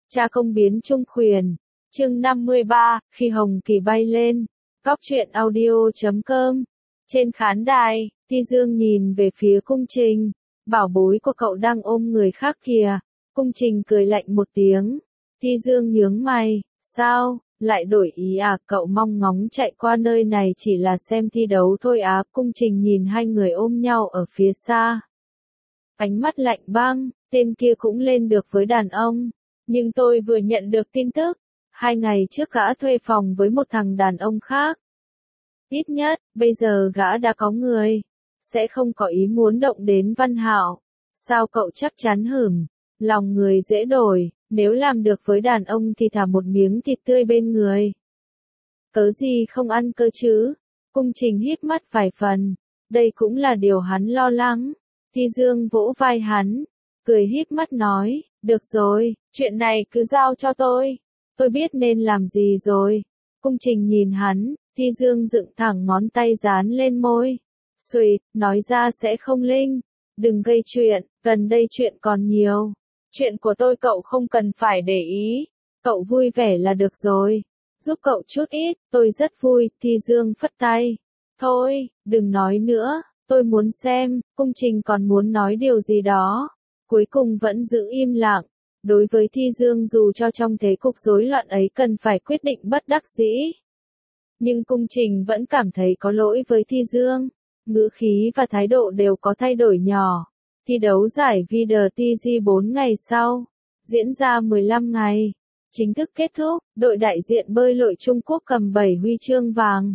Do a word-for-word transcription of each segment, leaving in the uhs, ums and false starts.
Cha công biến trung khuyển. Chương năm mươi ba, khi hồng kỳ bay lên. Góc truyện audio chấm com. Trên khán đài, Ti Dương nhìn về phía Cung Trình. Bảo bối của cậu đang ôm người khác kìa. Cung Trình cười lạnh một tiếng. Ti Dương nhướng mày. Sao, lại đổi ý à? Cậu mong ngóng chạy qua nơi này chỉ là xem thi đấu thôi á? Cung Trình nhìn hai người ôm nhau ở phía xa. Ánh mắt lạnh băng, tên kia cũng lên được với đàn ông. Nhưng tôi vừa nhận được tin tức, hai ngày trước gã thuê phòng với một thằng đàn ông khác. Ít nhất, bây giờ gã đã có người, sẽ không có ý muốn động đến Văn Hạo. Sao cậu chắc chắn hửm, lòng người dễ đổi, nếu làm được với đàn ông thì thả một miếng thịt tươi bên người. Cớ gì không ăn cơ chứ? Cung Trình híp mắt vài phần, đây cũng là điều hắn lo lắng. Ti Dương vỗ vai hắn, cười híp mắt nói, được rồi, chuyện này cứ giao cho tôi, tôi biết nên làm gì rồi. Cung Trình nhìn hắn, Ti Dương dựng thẳng ngón tay dán lên môi. Xùyt, nói ra sẽ không linh, đừng gây chuyện, gần đây chuyện còn nhiều. Chuyện của tôi cậu không cần phải để ý, cậu vui vẻ là được rồi. Giúp cậu chút ít, tôi rất vui. Ti Dương phất tay. Thôi, đừng nói nữa, tôi muốn xem. Cung Trình còn muốn nói điều gì đó, cuối cùng vẫn giữ im lặng. Đối với Ti Dương, dù cho trong thế cục rối loạn ấy cần phải quyết định bất đắc dĩ, nhưng Cung Trình vẫn cảm thấy có lỗi với Ti Dương. Ngữ khí và thái độ đều có thay đổi nhỏ. Thi đấu giải vê đê tê giê bốn ngày sau, diễn ra mười lăm ngày, chính thức kết thúc. Đội đại diện bơi lội Trung Quốc cầm bảy huy chương vàng,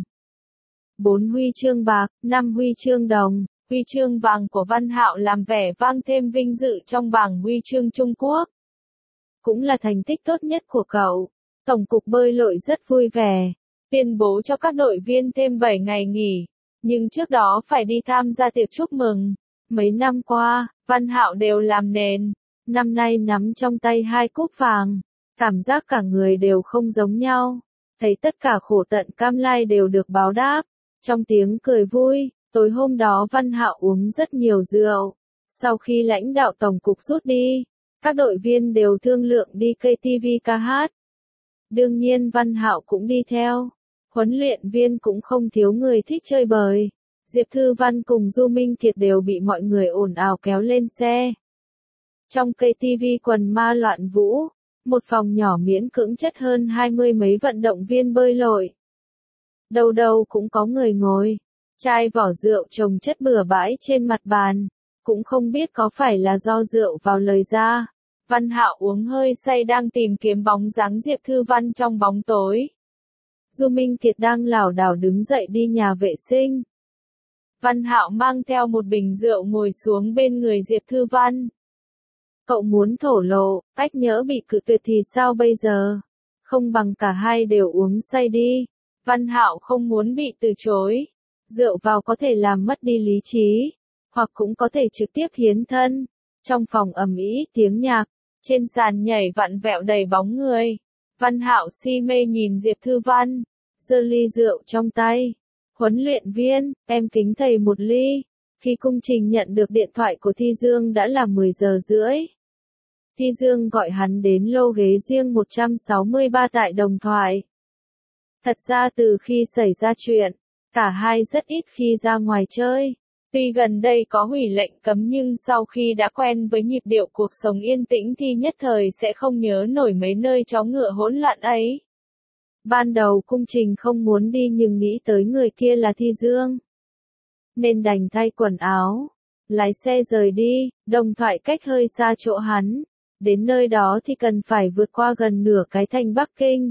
bốn huy chương bạc, năm huy chương đồng. Huy chương vàng của Văn Hạo làm vẻ vang thêm vinh dự trong bảng huy chương Trung Quốc. Cũng là thành tích tốt nhất của cậu. Tổng cục bơi lội rất vui vẻ, tuyên bố cho các đội viên thêm bảy ngày nghỉ, nhưng trước đó phải đi tham gia tiệc chúc mừng. Mấy năm qua, Văn Hạo đều làm nền, năm nay nắm trong tay hai cúp vàng, cảm giác cả người đều không giống nhau. Thấy tất cả khổ tận cam lai đều được báo đáp. Trong tiếng cười vui, tối hôm đó Văn Hạo uống rất nhiều rượu. Sau khi lãnh đạo tổng cục rút đi, các đội viên đều thương lượng đi ca tê vê ca hát. Đương nhiên Văn Hạo cũng đi theo. Huấn luyện viên cũng không thiếu người thích chơi bời. Diệp Thư Văn cùng Du Minh Kiệt đều bị mọi người ồn ào kéo lên xe. Trong ca tê vê quần ma loạn vũ, một phòng nhỏ miễn cưỡng chất hơn hai mươi mấy vận động viên bơi lội. Đâu đâu cũng có người ngồi, chai vỏ rượu chồng chất bừa bãi trên mặt bàn, cũng không biết có phải là do rượu vào lời ra. Văn Hạo uống hơi say đang tìm kiếm bóng dáng Diệp Thư Văn trong bóng tối. Du Minh Kiệt đang lảo đảo đứng dậy đi nhà vệ sinh. Văn Hạo mang theo một bình rượu ngồi xuống bên người Diệp Thư Văn. Cậu muốn thổ lộ, ách nhỡ bị cự tuyệt thì sao bây giờ? Không bằng cả hai đều uống say đi. Văn Hạo không muốn bị từ chối. Rượu vào có thể làm mất đi lý trí, hoặc cũng có thể trực tiếp hiến thân. Trong phòng ầm ĩ tiếng nhạc, trên sàn nhảy vặn vẹo đầy bóng người. Văn Hạo si mê nhìn Diệp Thư Văn, giơ ly rượu trong tay. Huấn luyện viên, em kính thầy một ly. Khi Cung Trình nhận được điện thoại của Ti Dương đã là mười giờ rưỡi. Ti Dương gọi hắn đến lô ghế riêng một trăm sáu mươi ba tại Đồng Thoại. Thật ra từ khi xảy ra chuyện, cả hai rất ít khi ra ngoài chơi. Tuy gần đây có hủy lệnh cấm nhưng sau khi đã quen với nhịp điệu cuộc sống yên tĩnh thì nhất thời sẽ không nhớ nổi mấy nơi chó ngựa hỗn loạn ấy. Ban đầu Cung Trình không muốn đi nhưng nghĩ tới người kia là Ti Dương, nên đành thay quần áo, lái xe rời đi. Đồng Thoại cách hơi xa chỗ hắn, đến nơi đó thì cần phải vượt qua gần nửa cái thành Bắc Kinh.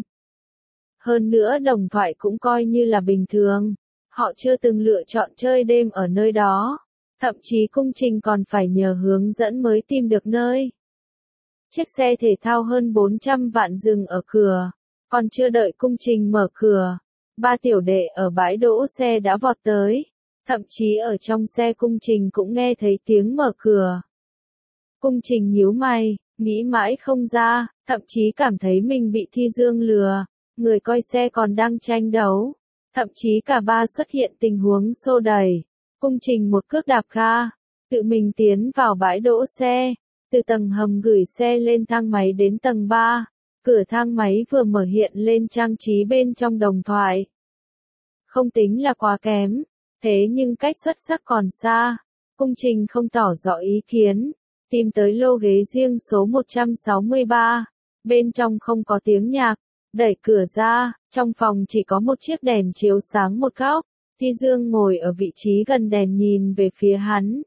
Hơn nữa Đồng Thoại cũng coi như là bình thường, họ chưa từng lựa chọn chơi đêm ở nơi đó, thậm chí Cung Trình còn phải nhờ hướng dẫn mới tìm được nơi. Chiếc xe thể thao hơn bốn trăm vạn dừng ở cửa, còn chưa đợi Cung Trình mở cửa, ba tiểu đệ ở bãi đỗ xe đã vọt tới, thậm chí ở trong xe Cung Trình cũng nghe thấy tiếng mở cửa. Cung Trình nhíu mày, nghĩ mãi không ra, thậm chí cảm thấy mình bị Ti Dương lừa, người coi xe còn đang tranh đấu. Thậm chí cả ba xuất hiện tình huống xô đẩy. Cung Trình một cước đạp ga, tự mình tiến vào bãi đỗ xe, từ tầng hầm gửi xe lên thang máy đến tầng ba, Cửa thang máy vừa mở hiện lên trang trí bên trong đồng thoại. Không tính là quá kém, thế nhưng cách xuất sắc còn xa. Cung Trình không tỏ rõ ý kiến, tìm tới lô ghế riêng số một trăm sáu mươi ba. Bên trong không có tiếng nhạc, đẩy cửa ra, trong phòng chỉ có một chiếc đèn chiếu sáng một góc. Thi Dương ngồi ở vị trí gần đèn nhìn về phía hắn.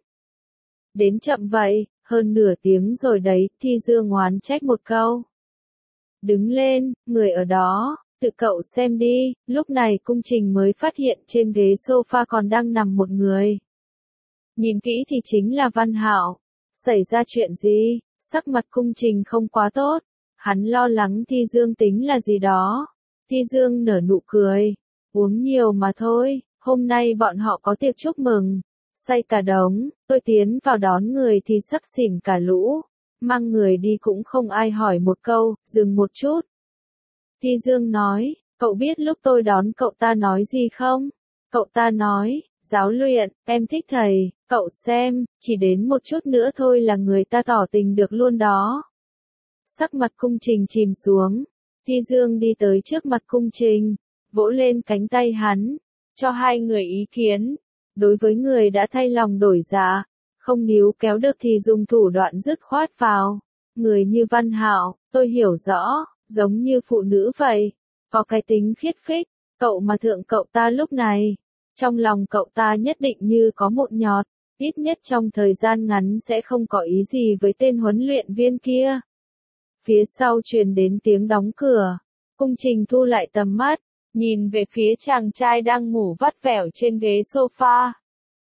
Đến chậm vậy, hơn nửa tiếng rồi đấy, Thi Dương oán trách một câu. Đứng lên, người ở đó, tự cậu xem đi. Lúc này Cung Trình mới phát hiện trên ghế sofa còn đang nằm một người. Nhìn kỹ thì chính là Văn Hạo. Xảy ra chuyện gì? Sắc mặt Cung Trình không quá tốt. Hắn lo lắng Thi Dương tính là gì đó. Thi Dương nở nụ cười. Uống nhiều mà thôi, hôm nay bọn họ có tiệc chúc mừng. Say cả đống, tôi tiến vào đón người thì sắp xỉn cả lũ. Mang người đi cũng không ai hỏi một câu, dừng một chút. Thi Dương nói, cậu biết lúc tôi đón cậu ta nói gì không? Cậu ta nói, giáo luyện, em thích thầy, cậu xem, chỉ đến một chút nữa thôi là người ta tỏ tình được luôn đó. Sắc mặt Cung Trình chìm xuống. Thi Dương đi tới trước mặt Cung Trình, vỗ lên cánh tay hắn, cho hai người ý kiến. Đối với người đã thay lòng đổi dạ, không níu kéo được thì dùng thủ đoạn dứt khoát vào. Người như Văn Hạo, tôi hiểu rõ, giống như phụ nữ vậy, có cái tính khiết phích, cậu mà thượng cậu ta lúc này, trong lòng cậu ta nhất định như có một nhọt, ít nhất trong thời gian ngắn sẽ không có ý gì với tên huấn luyện viên kia. Phía sau truyền đến tiếng đóng cửa, Cung Trình thu lại tầm mắt, nhìn về phía chàng trai đang ngủ vắt vẻo trên ghế sofa.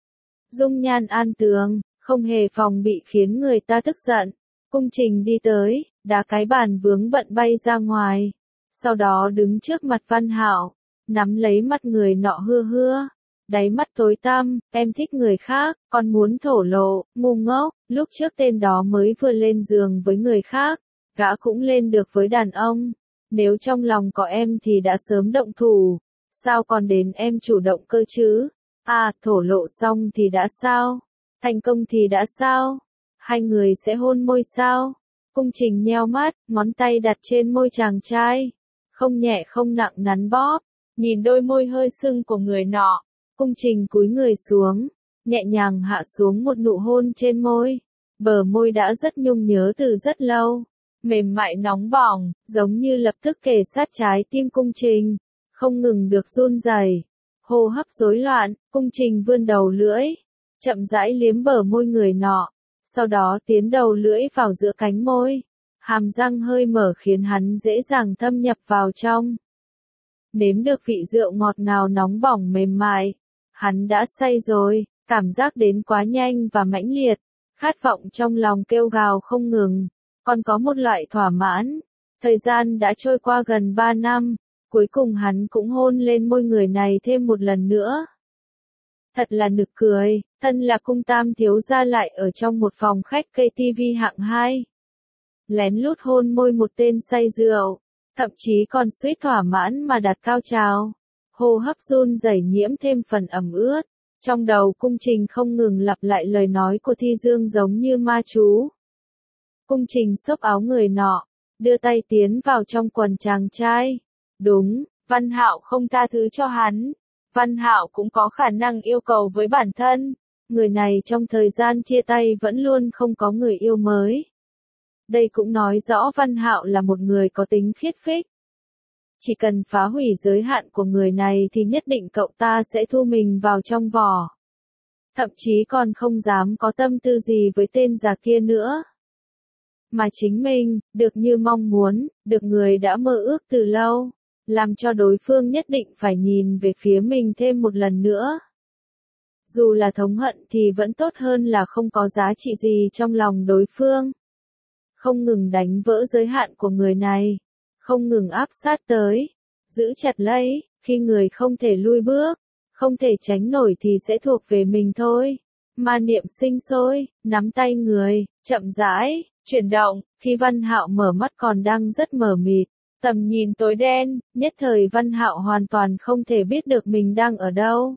Dung nhan an tường, không hề phòng bị khiến người ta tức giận. Cung Trình đi tới, đá cái bàn vướng bận bay ra ngoài. Sau đó đứng trước mặt Văn Hạo, nắm lấy mắt người nọ hưa hưa. Đáy mắt tối tăm, em thích người khác, còn muốn thổ lộ, ngu ngốc. Lúc trước tên đó mới vừa lên giường với người khác, gã cũng lên được với đàn ông. Nếu trong lòng có em thì đã sớm động thủ. Sao còn đến em chủ động cơ chứ? À, thổ lộ xong thì đã sao? Thành công thì đã sao? Hai người sẽ hôn môi sao? Cung Trình nheo mắt, ngón tay đặt trên môi chàng trai. Không nhẹ không nặng nắn bóp. Nhìn đôi môi hơi sưng của người nọ. Cung Trình cúi người xuống. Nhẹ nhàng hạ xuống một nụ hôn trên môi. Bờ môi đã rất nhung nhớ từ rất lâu. Mềm mại nóng bỏng, giống như lập tức kề sát trái tim Cung Trình. Không ngừng được run rẩy. Hô hấp rối loạn, Cung Trình vươn đầu lưỡi. Chậm rãi liếm bờ môi người nọ. Sau đó tiến đầu lưỡi vào giữa cánh môi. Hàm răng hơi mở khiến hắn dễ dàng thâm nhập vào trong. Nếm được vị rượu ngọt ngào nóng bỏng mềm mại. Hắn đã say rồi, cảm giác đến quá nhanh và mãnh liệt. Khát vọng trong lòng kêu gào không ngừng. Còn có một loại thỏa mãn. Thời gian đã trôi qua gần ba năm. Cuối cùng hắn cũng hôn lên môi người này thêm một lần nữa. Thật là nực cười, thân là cung tam thiếu gia lại ở trong một phòng khách ca tê vê hạng hai. Lén lút hôn môi một tên say rượu, thậm chí còn suýt thỏa mãn mà đạt cao trào. Hô hấp run rẩy nhiễm thêm phần ẩm ướt. Trong đầu Cung Trình không ngừng lặp lại lời nói của Thi Dương giống như ma chú. Cung Trình xốc áo người nọ, đưa tay tiến vào trong quần chàng trai. Đúng, Văn Hạo không tha thứ cho hắn. Văn Hạo cũng có khả năng yêu cầu với bản thân. Người này trong thời gian chia tay vẫn luôn không có người yêu mới. Đây cũng nói rõ Văn Hạo là một người có tính khiết phích. Chỉ cần phá hủy giới hạn của người này thì nhất định cậu ta sẽ thu mình vào trong vỏ. Thậm chí còn không dám có tâm tư gì với tên già kia nữa. Mà chính mình, được như mong muốn, được người đã mơ ước từ lâu. Làm cho đối phương nhất định phải nhìn về phía mình thêm một lần nữa. Dù là thống hận thì vẫn tốt hơn là không có giá trị gì trong lòng đối phương. Không ngừng đánh vỡ giới hạn của người này. Không ngừng áp sát tới. Giữ chặt lấy, khi người không thể lui bước, không thể tránh nổi thì sẽ thuộc về mình thôi. Ma niệm sinh sôi, nắm tay người, chậm rãi, chuyển động, khi Văn Hạo mở mắt còn đang rất mờ mịt. Tầm nhìn tối đen, nhất thời Văn Hạo hoàn toàn không thể biết được mình đang ở đâu.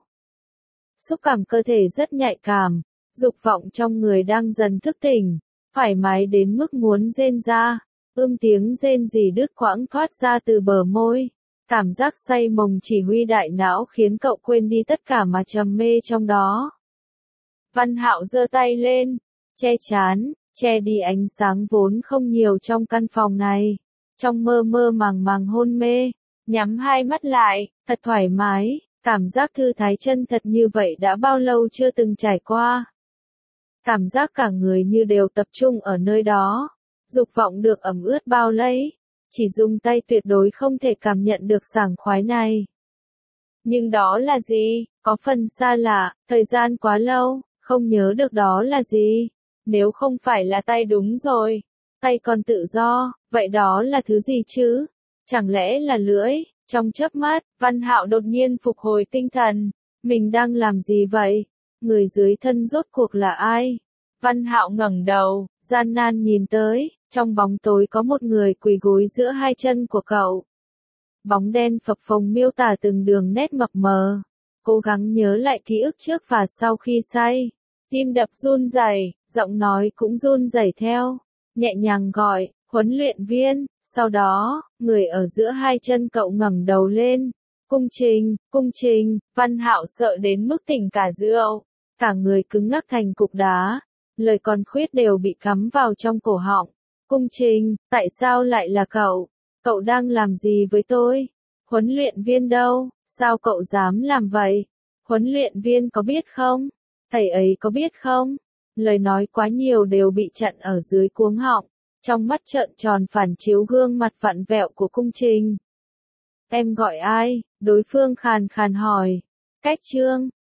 Xúc cảm cơ thể rất nhạy cảm, dục vọng trong người đang dần thức tỉnh, thoải mái đến mức muốn rên ra. Ưm tiếng rên rỉ đứt quãng thoát ra từ bờ môi. Cảm giác say mộng chỉ huy đại não khiến cậu quên đi tất cả mà trầm mê trong đó. Văn Hạo giơ tay lên, che chán, che đi ánh sáng vốn không nhiều trong căn phòng này. Trong mơ mơ màng màng hôn mê, nhắm hai mắt lại, thật thoải mái, cảm giác thư thái chân thật như vậy đã bao lâu chưa từng trải qua. Cảm giác cả người như đều tập trung ở nơi đó, dục vọng được ẩm ướt bao lấy, chỉ dùng tay tuyệt đối không thể cảm nhận được sảng khoái này. Nhưng đó là gì? Có phần xa lạ, thời gian quá lâu, không nhớ được đó là gì. Nếu không phải là tay đúng rồi, tay còn tự do, vậy đó là thứ gì chứ? Chẳng lẽ là lưỡi? Trong chớp mắt, Văn Hạo đột nhiên phục hồi tinh thần. Mình đang làm gì vậy? Người dưới thân rốt cuộc là ai? Văn Hạo ngẩng đầu, gian nan nhìn tới, trong bóng tối có một người quỳ gối giữa hai chân của cậu. Bóng đen phập phồng miêu tả từng đường nét mập mờ. Cố gắng nhớ lại ký ức trước và sau khi say. Tim đập run rẩy, giọng nói cũng run rẩy theo. Nhẹ nhàng gọi, huấn luyện viên. Sau đó, người ở giữa hai chân cậu ngẩng đầu lên. Cung Trình, Cung Trình. Văn Hạo sợ đến mức tỉnh cả rượu. Cả người cứng ngắc thành cục đá. Lời còn khuyết đều bị cắm vào trong cổ họng. Cung Trình, tại sao lại là cậu? Cậu đang làm gì với tôi? Huấn luyện viên đâu? Sao cậu dám làm vậy? Huấn luyện viên có biết không? Thầy ấy có biết không? Lời nói quá nhiều đều bị chặn ở dưới cuống họng. Trong mắt trợn tròn phản chiếu gương mặt vặn vẹo của Cung Trình. Em gọi ai? Đối phương khàn khàn hỏi. Cách Trương,